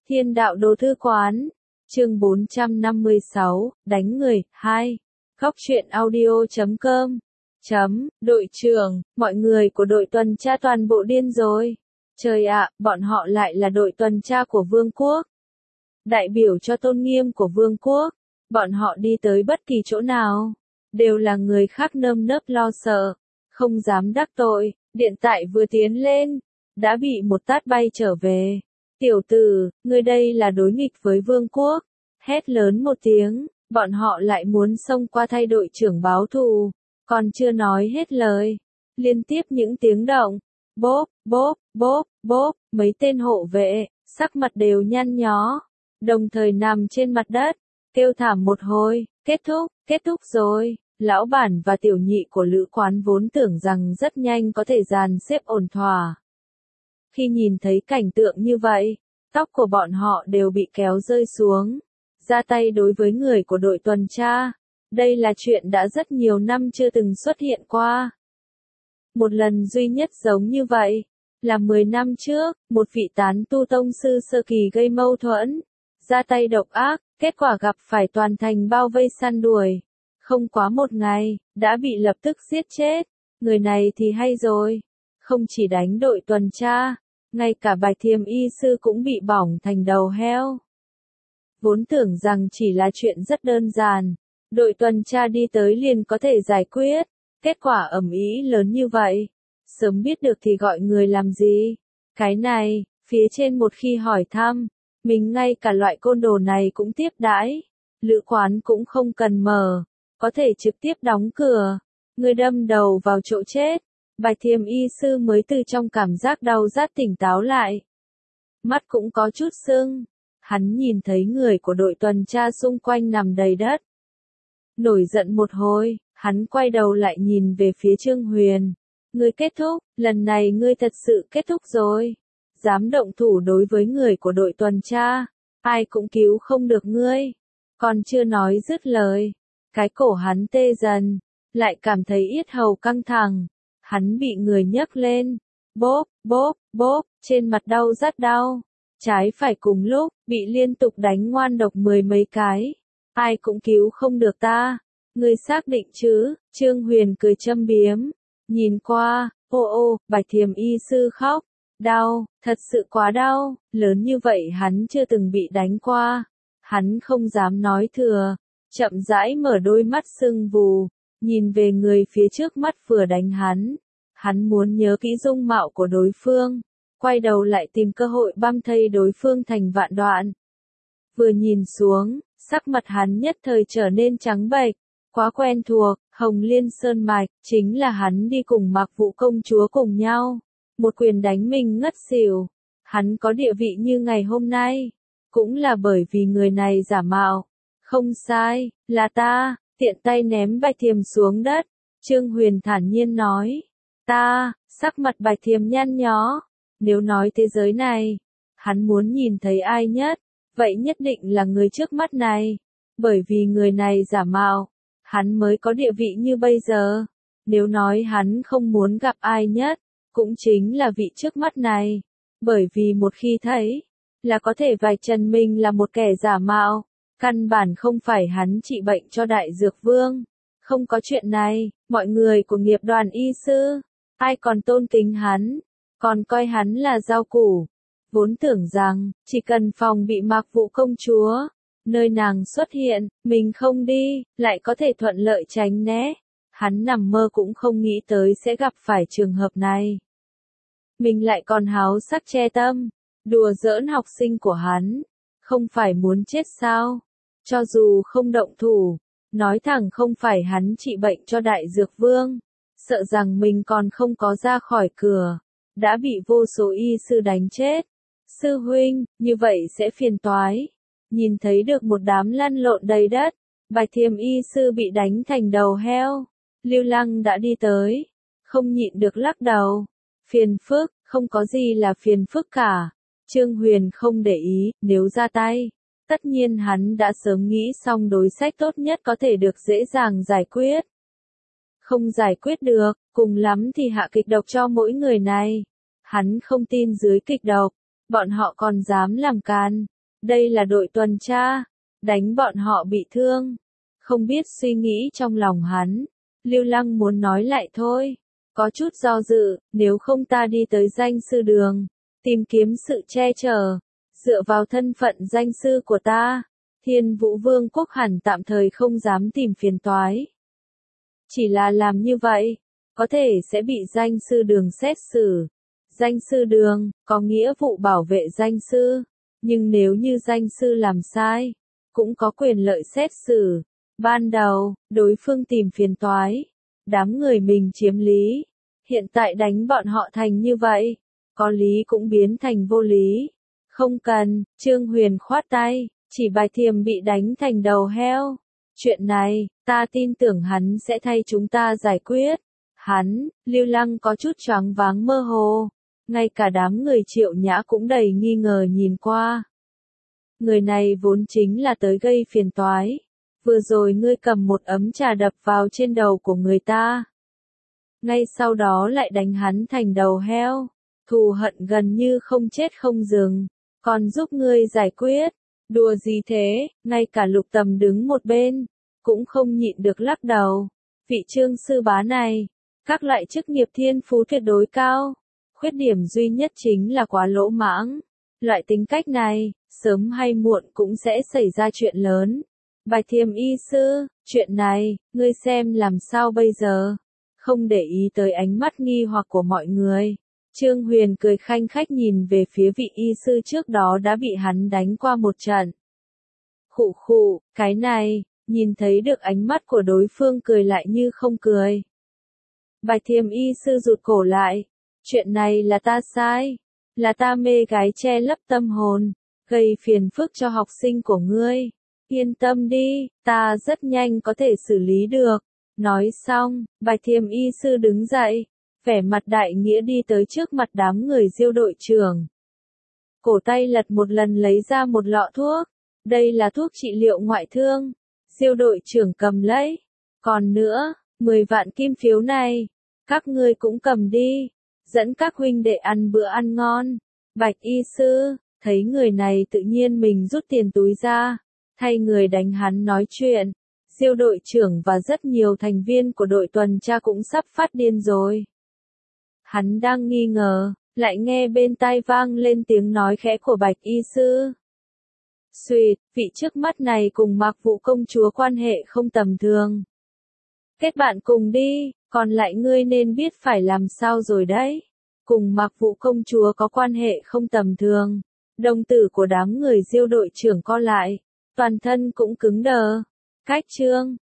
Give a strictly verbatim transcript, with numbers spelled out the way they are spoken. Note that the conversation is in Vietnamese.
Thiên đạo đồ thư quán, chương bốn trăm năm mươi sáu, đánh người, hai. Góc truyện audio chấm com. Chấm, đội trưởng, mọi người của đội tuần tra toàn bộ điên rồi. Trời ạ, bọn họ lại là đội tuần tra của vương quốc. Đại biểu cho tôn nghiêm của vương quốc. Bọn họ đi tới bất kỳ chỗ nào. Đều là người khác nơm nớp lo sợ. Không dám đắc tội, điện tại vừa tiến lên. Đã bị một tát bay trở về. Tiểu tử, ngươi đây là đối nghịch với vương quốc. Hét lớn một tiếng, bọn họ lại muốn xông qua thay đội trưởng báo thù. Còn chưa nói hết lời. Liên tiếp những tiếng động. Bốp, bốp, bốp, bốp, mấy tên hộ vệ, sắc mặt đều nhăn nhó. Đồng thời nằm trên mặt đất, kêu thảm một hồi, kết thúc, kết thúc rồi. Lão bản và tiểu nhị của lữ quán vốn tưởng rằng rất nhanh có thể dàn xếp ổn thỏa. Khi nhìn thấy cảnh tượng như vậy, tóc của bọn họ đều bị kéo rơi xuống. Ra tay đối với người của đội tuần tra. Đây là chuyện đã rất nhiều năm chưa từng xuất hiện qua. Một lần duy nhất giống như vậy, là mười năm trước, một vị tán tu tông sư sơ kỳ gây mâu thuẫn. Ra tay độc ác, kết quả gặp phải toàn thành bao vây săn đuổi. Không quá một ngày, đã bị lập tức giết chết. Người này thì hay rồi. Không chỉ đánh đội tuần tra, ngay cả Bạch Thiềm y sư cũng bị bỏng thành đầu heo. Vốn tưởng rằng chỉ là chuyện rất đơn giản, đội tuần tra đi tới liền có thể giải quyết, kết quả ầm ĩ lớn như vậy. Sớm biết được thì gọi người làm gì? Cái này, phía trên một khi hỏi thăm, mình ngay cả loại côn đồ này cũng tiếp đãi. Lữ quán cũng không cần mở, có thể trực tiếp đóng cửa. Người đâm đầu vào chỗ chết. Bạch Thiềm y sư mới từ trong cảm giác đau rát tỉnh táo lại. Mắt cũng có chút sưng. Hắn nhìn thấy người của đội tuần tra xung quanh nằm đầy đất. Nổi giận một hồi, hắn quay đầu lại nhìn về phía Trương Huyền. Ngươi kết thúc, lần này ngươi thật sự kết thúc rồi. Dám động thủ đối với người của đội tuần tra, ai cũng cứu không được ngươi. Còn chưa nói dứt lời, cái cổ hắn tê dần, lại cảm thấy yết hầu căng thẳng. Hắn bị người nhấc lên, bốp, bốp, bốp, trên mặt đau rát đau. Trái phải cùng lúc, bị liên tục đánh ngoan độc mười mấy cái. Ai cũng cứu không được ta. Ngươi xác định chứ? Trương Huyền cười châm biếm. Nhìn qua, ô ô, Bạch Thiềm y sư khóc. Đau, thật sự quá đau, lớn như vậy hắn chưa từng bị đánh qua. Hắn không dám nói thừa. Chậm rãi mở đôi mắt sưng vù, nhìn về người phía trước mắt vừa đánh hắn. Hắn muốn nhớ kỹ dung mạo của đối phương. Quay đầu lại tìm cơ hội băm thây đối phương thành vạn đoạn. Vừa nhìn xuống, sắc mặt hắn nhất thời trở nên trắng bệch, quá quen thuộc. Hồng Liên Sơn Mạch, chính là hắn đi cùng Mạc Vũ công chúa cùng nhau. Một quyền đánh mình ngất xỉu. Hắn có địa vị như ngày hôm nay, cũng là bởi vì người này giả mạo. Không sai, là ta. Tiện tay ném Bạch Thiềm xuống đất. Trương Huyền thản nhiên nói. Ta, sắc mặt Bạch Thiềm nhăn nhó. Nếu nói thế giới này, hắn muốn nhìn thấy ai nhất, vậy nhất định là người trước mắt này. Bởi vì người này giả mạo, hắn mới có địa vị như bây giờ. Nếu nói hắn không muốn gặp ai nhất, cũng chính là vị trước mắt này. Bởi vì một khi thấy, là có thể vạch trần mình là một kẻ giả mạo. Căn bản không phải hắn trị bệnh cho Đại Dược Vương. Không có chuyện này, mọi người của nghiệp đoàn y sư, ai còn tôn kính hắn, còn coi hắn là rau củ. Vốn tưởng rằng, chỉ cần phòng bị Mạc Vũ công chúa, nơi nàng xuất hiện, mình không đi, lại có thể thuận lợi tránh né. Hắn nằm mơ cũng không nghĩ tới sẽ gặp phải trường hợp này. Mình lại còn háo sắc che tâm, đùa giỡn học sinh của hắn. Không phải muốn chết sao? Cho dù không động thủ, nói thẳng không phải hắn trị bệnh cho Đại Dược Vương. Sợ rằng mình còn không có ra khỏi cửa, đã bị vô số y sư đánh chết. Sư huynh, như vậy sẽ phiền toái. Nhìn thấy được một đám lăn lộn đầy đất, Bạch Thiềm y sư bị đánh thành đầu heo. Lưu Lăng đã đi tới, không nhịn được lắc đầu. Phiền phức, không có gì là phiền phức cả. Trương Huyền không để ý, nếu ra tay, tất nhiên hắn đã sớm nghĩ xong đối sách tốt nhất có thể được dễ dàng giải quyết. Không giải quyết được, cùng lắm thì hạ kịch độc cho mỗi người này. Hắn không tin dưới kịch độc, bọn họ còn dám làm can. đây là đội tuần tra, đánh bọn họ bị thương. Không biết suy nghĩ trong lòng hắn, Lưu Lăng muốn nói lại thôi, có chút do dự, nếu không ta đi tới danh sư đường, tìm kiếm sự che chở, dựa vào thân phận danh sư của ta, Thiên Vũ Vương quốc hẳn tạm thời không dám tìm phiền toái. Chỉ là làm như vậy, có thể sẽ bị danh sư đường xét xử. Danh sư đường, có nghĩa vụ bảo vệ danh sư, nhưng nếu như danh sư làm sai, cũng có quyền lợi xét xử. Ban đầu, đối phương tìm phiền toái, đám người mình chiếm lý, hiện tại đánh bọn họ thành như vậy, có lý cũng biến thành vô lý. Không cần, Trương Huyền khoát tay, chỉ Bạch Thiềm bị đánh thành đầu heo. Chuyện này, ta tin tưởng hắn sẽ thay chúng ta giải quyết. Hắn, Lưu Lăng có chút choáng váng mơ hồ, ngay cả đám người Triệu Nhã cũng đầy nghi ngờ nhìn qua. Người này vốn chính là tới gây phiền toái. Vừa rồi ngươi cầm một ấm trà đập vào trên đầu của người ta. Ngay sau đó lại đánh hắn thành đầu heo. Thù hận gần như không chết không dừng. Còn giúp ngươi giải quyết. Đùa gì thế, ngay cả Lục Tầm đứng một bên, cũng không nhịn được lắc đầu. Vị Trương sư bá này, các loại chức nghiệp thiên phú tuyệt đối cao. Khuyết điểm duy nhất chính là quá lỗ mãng. Loại tính cách này, sớm hay muộn cũng sẽ xảy ra chuyện lớn. Bạch Thiềm y sư, chuyện này, ngươi xem làm sao bây giờ? Không để ý tới ánh mắt nghi hoặc của mọi người. Trương Huyền cười khanh khách nhìn về phía vị y sư trước đó đã bị hắn đánh qua một trận. Khụ khụ, cái này, nhìn thấy được ánh mắt của đối phương cười lại như không cười. Bạch Thiềm y sư rụt cổ lại. Chuyện này là ta sai. Là ta mê gái che lấp tâm hồn, gây phiền phức cho học sinh của ngươi. Yên tâm đi, ta rất nhanh có thể xử lý được. Nói xong, Bạch Thiềm y sư đứng dậy, vẻ mặt đại nghĩa đi tới trước mặt đám người Diêu đội trưởng. Cổ tay lật một lần lấy ra một lọ thuốc. Đây là thuốc trị liệu ngoại thương. Diêu đội trưởng cầm lấy. Còn nữa, mười vạn kim phiếu này, các ngươi cũng cầm đi. Dẫn các huynh đệ ăn bữa ăn ngon. Bạch y sư, thấy người này tự nhiên mình rút tiền túi ra, thay người đánh hắn nói chuyện. Diêu đội trưởng và rất nhiều thành viên của đội tuần tra cũng sắp phát điên rồi. Hắn đang nghi ngờ, lại nghe bên tai vang lên tiếng nói khẽ của Bạch y sư. Xuyệt, vị trước mắt này cùng Mạc Vũ công chúa quan hệ không tầm thường. Kết bạn cùng đi, còn lại ngươi nên biết phải làm sao rồi đấy. Cùng Mạc Vũ công chúa có quan hệ không tầm thường. Đồng tử của đám người Diêu đội trưởng co lại, toàn thân cũng cứng đờ. Cách Trương,